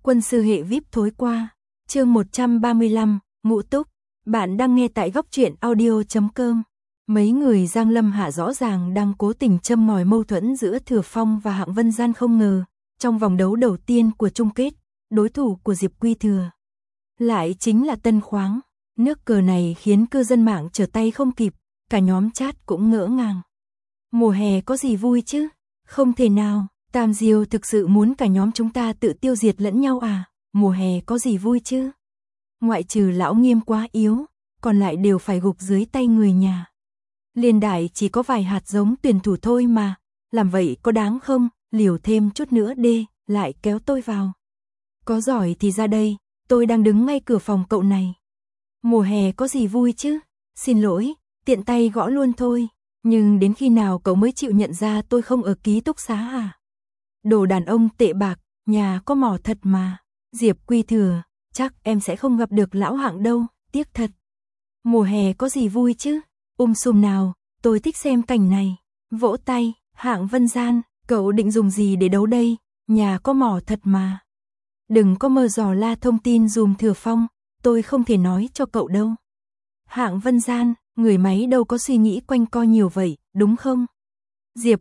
Quân sư hệ VIP thối qua. Chương 135, Ngũ Túc. Bạn đang nghe tại góc truyện audio.com. Mấy người Giang Lâm Hạ rõ ràng đang cố tình châm ngòi mâu thuẫn giữa Thừa Phong và Hạng Vân Gian, không ngờ, trong vòng đấu đầu tiên của chung kết, đối thủ của Diệp Quy Thừa lại chính là Tân Khoáng. Nước cờ này khiến cư dân mạng trở tay không kịp, cả nhóm chat cũng ngỡ ngàng. Mùa hè có gì vui chứ? Không thể nào, Tam Diêu thực sự muốn cả nhóm chúng ta tự tiêu diệt lẫn nhau à? Mùa hè có gì vui chứ? Ngoại trừ lão Nghiêm quá yếu, còn lại đều phải gục dưới tay người nhà. Liên Đại chỉ có vài hạt giống tuyển thủ thôi mà, làm vậy có đáng không? Liều thêm chút nữa đê, lại kéo tôi vào. Có giỏi thì ra đây, tôi đang đứng ngay cửa phòng cậu này. Mùa hè có gì vui chứ? Xin lỗi, tiện tay gõ luôn thôi. Nhưng đến khi nào cậu mới chịu nhận ra tôi không ở ký túc xá à? Đồ đàn ông tệ bạc, nhà có mỏ thật mà. Diệp Quy Thừa, chắc em sẽ không gặp được lão Hạng đâu, tiếc thật. Mùa hè có gì vui chứ? Sùm nào, tôi thích xem cảnh này. Vỗ tay, Hạng Vân Gian, cậu định dùng gì để đấu đây? Nhà có mỏ thật mà. Đừng có mơ dò la thông tin dùm Thừa Phong, tôi không thể nói cho cậu đâu. Hạng Vân Gian, người máy đâu có suy nghĩ quanh co nhiều vậy, đúng không? Diệp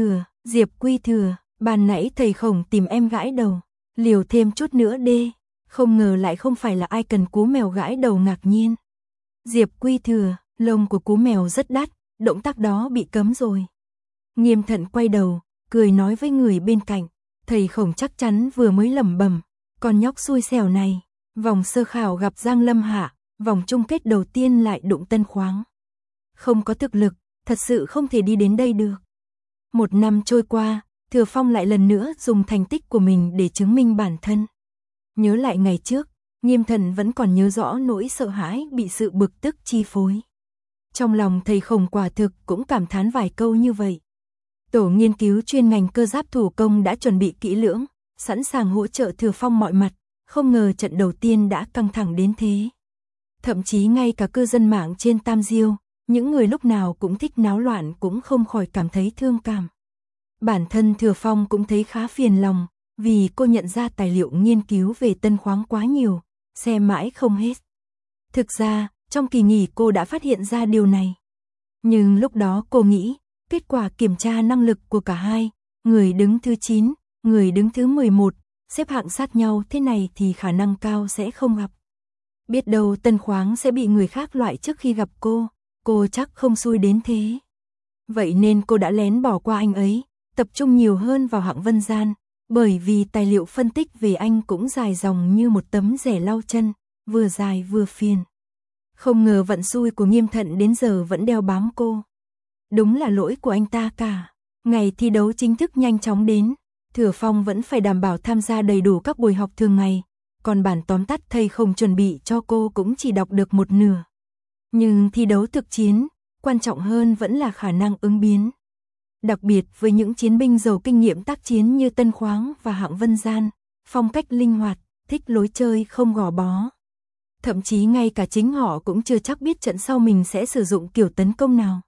Quy Thừa, ban nãy thầy Khổng tìm em gãi đầu, liều thêm chút nữa đê, không ngờ lại không phải là ai cần cú mèo gãi đầu ngạc nhiên. Diệp Quy Thừa, lông của cú mèo rất đắt, động tác đó bị cấm rồi. Nghiêm Thận quay đầu, cười nói với người bên cạnh, thầy Khổng chắc chắn vừa mới lẩm bẩm, con nhóc xui xẻo này, vòng sơ khảo gặp Giang Lâm Hạ, vòng chung kết đầu tiên lại đụng Tân Khoáng. Không có thực lực, thật sự không thể đi đến đây được. Một năm trôi qua, Thừa Phong lại lần nữa dùng thành tích của mình để chứng minh bản thân. Nhớ lại ngày trước, Nghiêm Thận vẫn còn nhớ rõ nỗi sợ hãi bị sự bực tức chi phối. Trong lòng thầy Khổng quả thực cũng cảm thán vài câu như vậy. Tổ nghiên cứu chuyên ngành cơ giáp thủ công đã chuẩn bị kỹ lưỡng, sẵn sàng hỗ trợ Thừa Phong mọi mặt, không ngờ trận đầu tiên đã căng thẳng đến thế. Thậm chí ngay cả cư dân mạng trên Tam Diêu, những người lúc nào cũng thích náo loạn cũng không khỏi cảm thấy thương cảm. Bản thân Thừa Phong cũng thấy khá phiền lòng, vì cô nhận ra tài liệu nghiên cứu về Tân Khoáng quá nhiều, xem mãi không hết. Thực ra, trong kỳ nghỉ cô đã phát hiện ra điều này. Nhưng lúc đó cô nghĩ, kết quả kiểm tra năng lực của cả hai, người đứng thứ 9, người đứng thứ 11, xếp hạng sát nhau thế này thì khả năng cao sẽ không gặp. Biết đâu Tân Khoáng sẽ bị người khác loại trước khi gặp cô chắc không xui đến thế. Vậy nên cô đã lén bỏ qua anh ấy, tập trung nhiều hơn vào Hạng Vân Gian, bởi vì tài liệu phân tích về anh cũng dài dòng như một tấm rẻ lau chân, vừa dài vừa phiền. Không ngờ vận xui của Nghiêm Thận đến giờ vẫn đeo bám cô. Đúng là lỗi của anh ta cả. Ngày thi đấu chính thức nhanh chóng đến, Thừa Phong vẫn phải đảm bảo tham gia đầy đủ các buổi học thường ngày, còn bản tóm tắt thầy không chuẩn bị cho cô cũng chỉ đọc được một nửa. Nhưng thi đấu thực chiến, quan trọng hơn vẫn là khả năng ứng biến. Đặc biệt với những chiến binh giàu kinh nghiệm tác chiến như Tân Khoáng và Hạng Vân Gian, phong cách linh hoạt, thích lối chơi không gò bó. Thậm chí ngay cả chính họ cũng chưa chắc biết trận sau mình sẽ sử dụng kiểu tấn công nào.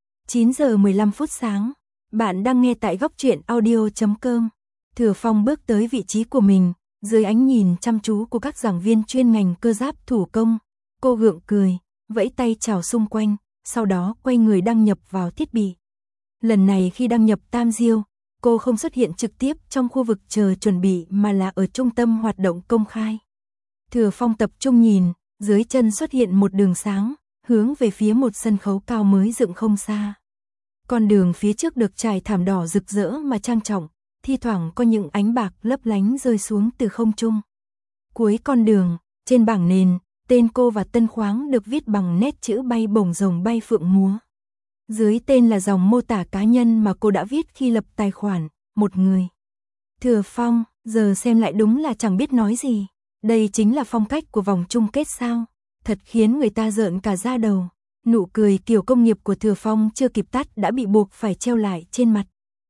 9 giờ 15 phút sáng, bạn đang nghe tại góc truyện audio.com. Thừa Phong bước tới vị trí của mình, dưới ánh nhìn chăm chú của các giảng viên chuyên ngành cơ giáp thủ công. Cô gượng cười, vẫy tay chào xung quanh, sau đó quay người đăng nhập vào thiết bị. Lần này khi đăng nhập Tam Diêu, cô không xuất hiện trực tiếp trong khu vực chờ chuẩn bị mà là ở trung tâm hoạt động công khai. Thừa Phong tập trung nhìn, dưới chân xuất hiện một đường sáng, hướng về phía một sân khấu cao mới dựng không xa. Con đường phía trước được trải thảm đỏ rực rỡ mà trang trọng, thi thoảng có những ánh bạc lấp lánh rơi xuống từ không trung. Cuối con đường, trên bảng nền, tên cô và Tân Khoáng được viết bằng nét chữ bay bổng rồng bay phượng múa. Dưới tên là dòng mô tả cá nhân mà cô đã viết khi lập tài khoản, một người. Thừa Phong, giờ xem lại đúng là chẳng biết nói gì. Đây chính là phong cách của vòng chung kết sao? Thật khiến người ta rợn cả da đầu. Nụ cười kiểu công nghiệp của Thừa Phong chưa kịp tắt đã bị buộc phải treo lại trên mặt.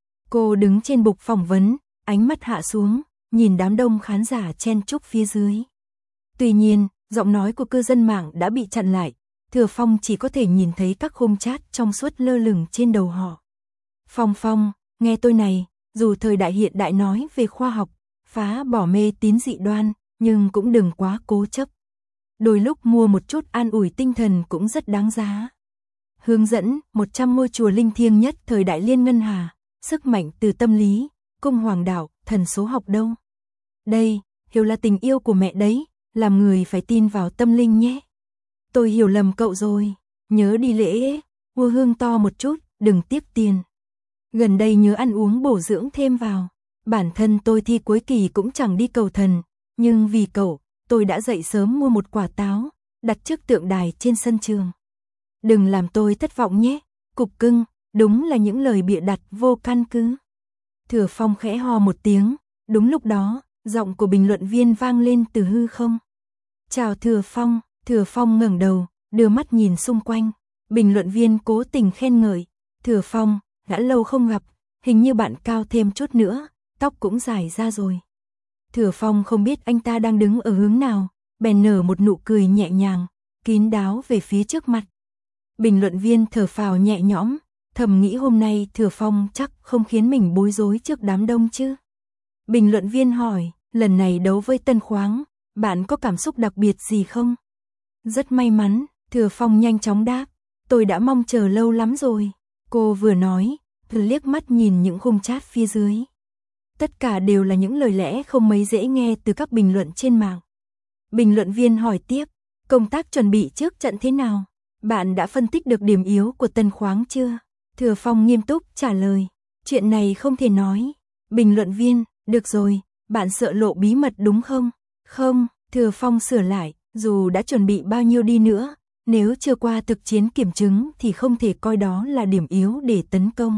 Cô đứng trên bục phỏng vấn, ánh mắt hạ xuống, nhìn đám đông khán giả chen chúc phía dưới. Tuy nhiên, giọng nói của cư dân mạng đã bị chặn lại. Thừa Phong chỉ có thể nhìn thấy các khung chat trong suốt lơ lửng trên đầu họ. Phong, nghe tôi này, dù thời đại hiện đại nói về khoa học, phá bỏ mê tín dị đoan, nhưng cũng đừng quá cố chấp. Đôi lúc mua một chút an ủi tinh thần cũng rất đáng giá. Hướng dẫn 100 ngôi chùa linh thiêng nhất thời đại Liên Ngân Hà, sức mạnh từ tâm lý, cung hoàng đạo, thần số học đâu. Đây, hiểu là tình yêu của mẹ đấy, làm người phải tin vào tâm linh nhé. Tôi hiểu lầm cậu rồi, nhớ đi lễ, mua hương to một chút, đừng tiếc tiền. Gần đây nhớ ăn uống bổ dưỡng thêm vào. Bản thân tôi thi cuối kỳ cũng chẳng đi cầu thần, nhưng vì cậu, tôi đã dậy sớm mua một quả táo, đặt trước tượng đài trên sân trường. Đừng làm tôi thất vọng nhé, cục cưng, đúng là những lời bịa đặt vô căn cứ. Thừa Phong khẽ ho một tiếng, đúng lúc đó, giọng của bình luận viên vang lên từ hư không. Chào Thừa Phong ngẩng đầu, đưa mắt nhìn xung quanh. Bình luận viên cố tình khen ngợi, Thừa Phong, đã lâu không gặp, hình như bạn cao thêm chút nữa, tóc cũng dài ra rồi. Thừa Phong không biết anh ta đang đứng ở hướng nào, bèn nở một nụ cười nhẹ nhàng, kín đáo về phía trước mặt. Bình luận viên thở phào nhẹ nhõm, thầm nghĩ hôm nay Thừa Phong chắc không khiến mình bối rối trước đám đông chứ. Bình luận viên hỏi, lần này đấu với Tân Khoáng, bạn có cảm xúc đặc biệt gì không? Rất may mắn, Thừa Phong nhanh chóng đáp, tôi đã mong chờ lâu lắm rồi. Cô vừa nói, vừa liếc mắt nhìn những khung chat phía dưới. Tất cả đều là những lời lẽ không mấy dễ nghe từ các bình luận trên mạng. Bình luận viên hỏi tiếp, công tác chuẩn bị trước trận thế nào? Bạn đã phân tích được điểm yếu của Tân Khoáng chưa? Thừa Phong nghiêm túc trả lời, chuyện này không thể nói. Bình luận viên, được rồi, bạn sợ lộ bí mật đúng không? Không, Thừa Phong sửa lại, dù đã chuẩn bị bao nhiêu đi nữa, nếu chưa qua thực chiến kiểm chứng thì không thể coi đó là điểm yếu để tấn công.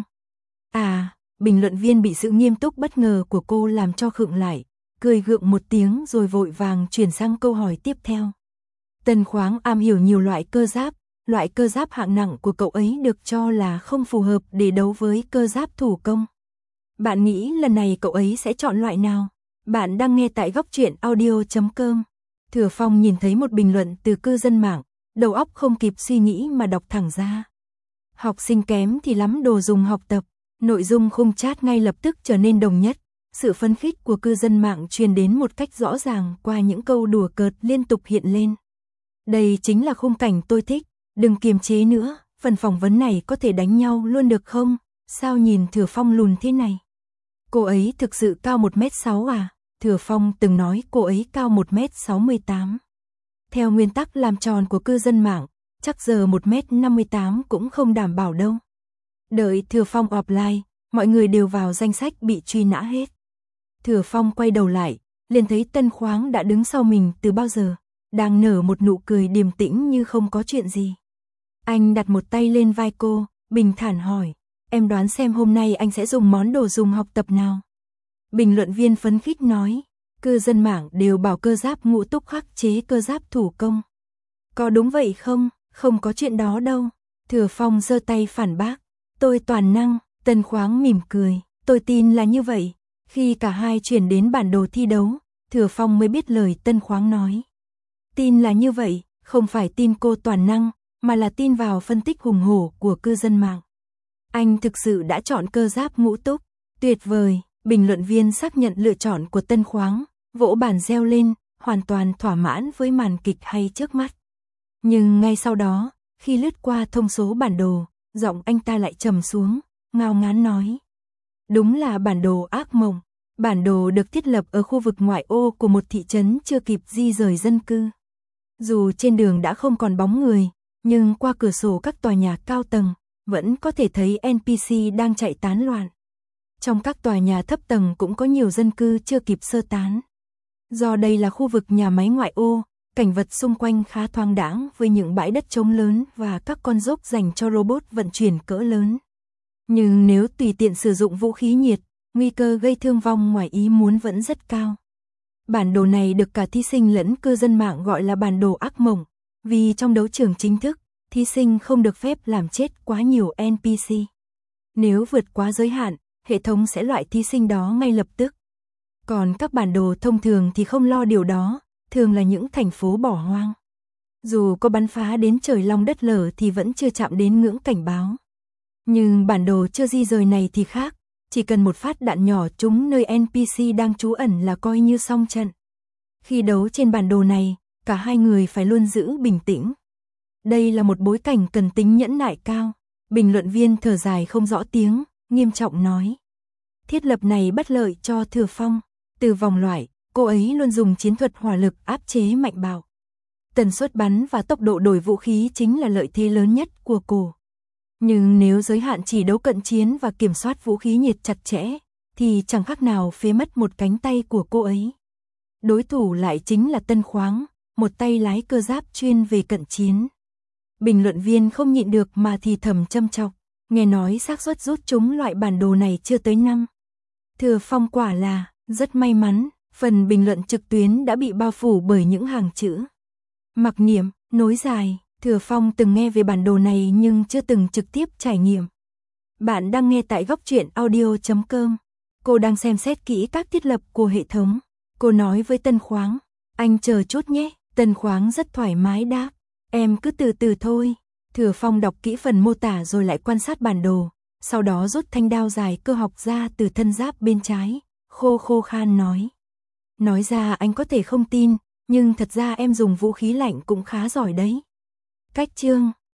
À, bình luận viên bị sự nghiêm túc bất ngờ của cô làm cho khựng lại, cười gượng một tiếng rồi vội vàng chuyển sang câu hỏi tiếp theo. Tân Khoáng am hiểu nhiều loại cơ giáp hạng nặng của cậu ấy được cho là không phù hợp để đấu với cơ giáp thủ công. Bạn nghĩ lần này cậu ấy sẽ chọn loại nào? Bạn đang nghe tại Góc Truyện Audio.com. Thừa Phong nhìn thấy một bình luận từ cư dân mạng, đầu óc không kịp suy nghĩ mà đọc thẳng ra. Học sinh kém thì lắm đồ dùng học tập, nội dung khung chat ngay lập tức trở nên đồng nhất. Sự phấn khích của cư dân mạng truyền đến một cách rõ ràng qua những câu đùa cợt liên tục hiện lên. Đây chính là khung cảnh tôi thích, đừng kiềm chế nữa, phần phỏng vấn này có thể đánh nhau luôn được không? Sao nhìn Thừa Phong lùn thế này? Cô ấy thực sự cao 1m6 à? Thừa Phong từng nói cô ấy cao 1m68. Theo nguyên tắc làm tròn của cư dân mạng, chắc giờ 1m58 cũng không đảm bảo đâu. Đợi Thừa Phong offline, mọi người đều vào danh sách bị truy nã hết. Thừa Phong quay đầu lại, liền thấy Tân Khoáng đã đứng sau mình từ bao giờ, đang nở một nụ cười điềm tĩnh như không có chuyện gì. Anh đặt một tay lên vai cô, bình thản hỏi, em đoán xem hôm nay anh sẽ dùng món đồ dùng học tập nào? Bình luận viên phấn khích nói, cư dân mạng đều bảo cơ giáp Ngũ Túc khắc chế cơ giáp thủ công. Có đúng vậy không? Không có chuyện đó đâu. Thừa Phong giơ tay phản bác, tôi toàn năng. Tân Khoáng mỉm cười, tôi tin là như vậy. Khi cả hai chuyển đến bản đồ thi đấu, Thừa Phong mới biết lời Tân Khoáng nói. Tin là như vậy, không phải tin cô toàn năng, mà là tin vào phân tích hùng hổ của cư dân mạng. Anh thực sự đã chọn cơ giáp Ngũ Túc, tuyệt vời. Bình luận viên xác nhận lựa chọn của Tân Khoáng, vỗ bàn reo lên, hoàn toàn thỏa mãn với màn kịch hay trước mắt. Nhưng ngay sau đó, khi lướt qua thông số bản đồ, giọng anh ta lại trầm xuống, ngao ngán nói. Đúng là bản đồ ác mộng. Bản đồ được thiết lập ở khu vực ngoại ô của một thị trấn chưa kịp di rời dân cư. Dù trên đường đã không còn bóng người, nhưng qua cửa sổ các tòa nhà cao tầng, vẫn có thể thấy NPC đang chạy tán loạn. Trong các tòa nhà thấp tầng cũng có nhiều dân cư chưa kịp sơ tán. Do đây là khu vực nhà máy ngoại ô, cảnh vật xung quanh khá thoáng đãng với những bãi đất trống lớn và các con dốc dành cho robot vận chuyển cỡ lớn. Nhưng nếu tùy tiện sử dụng vũ khí nhiệt, nguy cơ gây thương vong ngoài ý muốn vẫn rất cao. Bản đồ này được cả thí sinh lẫn cư dân mạng gọi là bản đồ ác mộng, vì trong đấu trường chính thức, thí sinh không được phép làm chết quá nhiều NPC. Nếu vượt quá giới hạn, hệ thống sẽ loại thí sinh đó ngay lập tức. Còn các bản đồ thông thường thì không lo điều đó, thường là những thành phố bỏ hoang. Dù có bắn phá đến trời long đất lở thì vẫn chưa chạm đến ngưỡng cảnh báo. Nhưng bản đồ chưa di rời này thì khác, chỉ cần một phát đạn nhỏ trúng nơi NPC đang trú ẩn là coi như xong trận. Khi đấu trên bản đồ này, cả hai người phải luôn giữ bình tĩnh. Đây là một bối cảnh cần tính nhẫn nại cao. Bình luận viên thở dài không rõ tiếng, nghiêm trọng nói. Thiết lập này bất lợi cho Thừa Phong. Từ vòng loại, cô ấy luôn dùng chiến thuật hỏa lực áp chế mạnh bạo. Tần suất bắn và tốc độ đổi vũ khí chính là lợi thế lớn nhất của cô. Nhưng nếu giới hạn chỉ đấu cận chiến và kiểm soát vũ khí nhiệt chặt chẽ, thì chẳng khác nào phế mất một cánh tay của cô ấy. Đối thủ lại chính là Tân Khoáng, một tay lái cơ giáp chuyên về cận chiến. Bình luận viên không nhịn được mà thì thầm châm chọc, nghe nói xác suất rút trúng loại bản đồ này chưa tới 5. Thừa Phong quả là rất may mắn, phần bình luận trực tuyến đã bị bao phủ bởi những hàng chữ. Mặc niệm, nối dài, Thừa Phong từng nghe về bản đồ này nhưng chưa từng trực tiếp trải nghiệm. Bạn đang nghe tại góc truyện audio.com. Cô đang xem xét kỹ các thiết lập của hệ thống. Cô nói với Tân Khoáng, anh chờ chút nhé. Tân Khoáng rất thoải mái đáp, em cứ từ từ thôi. Thừa Phong đọc kỹ phần mô tả rồi lại quan sát bản đồ, sau đó rút thanh đao dài cơ học ra từ thân giáp bên trái, khô khan nói. Nói ra anh có thể không tin, nhưng thật ra em dùng vũ khí lạnh cũng khá giỏi đấy. Cách chương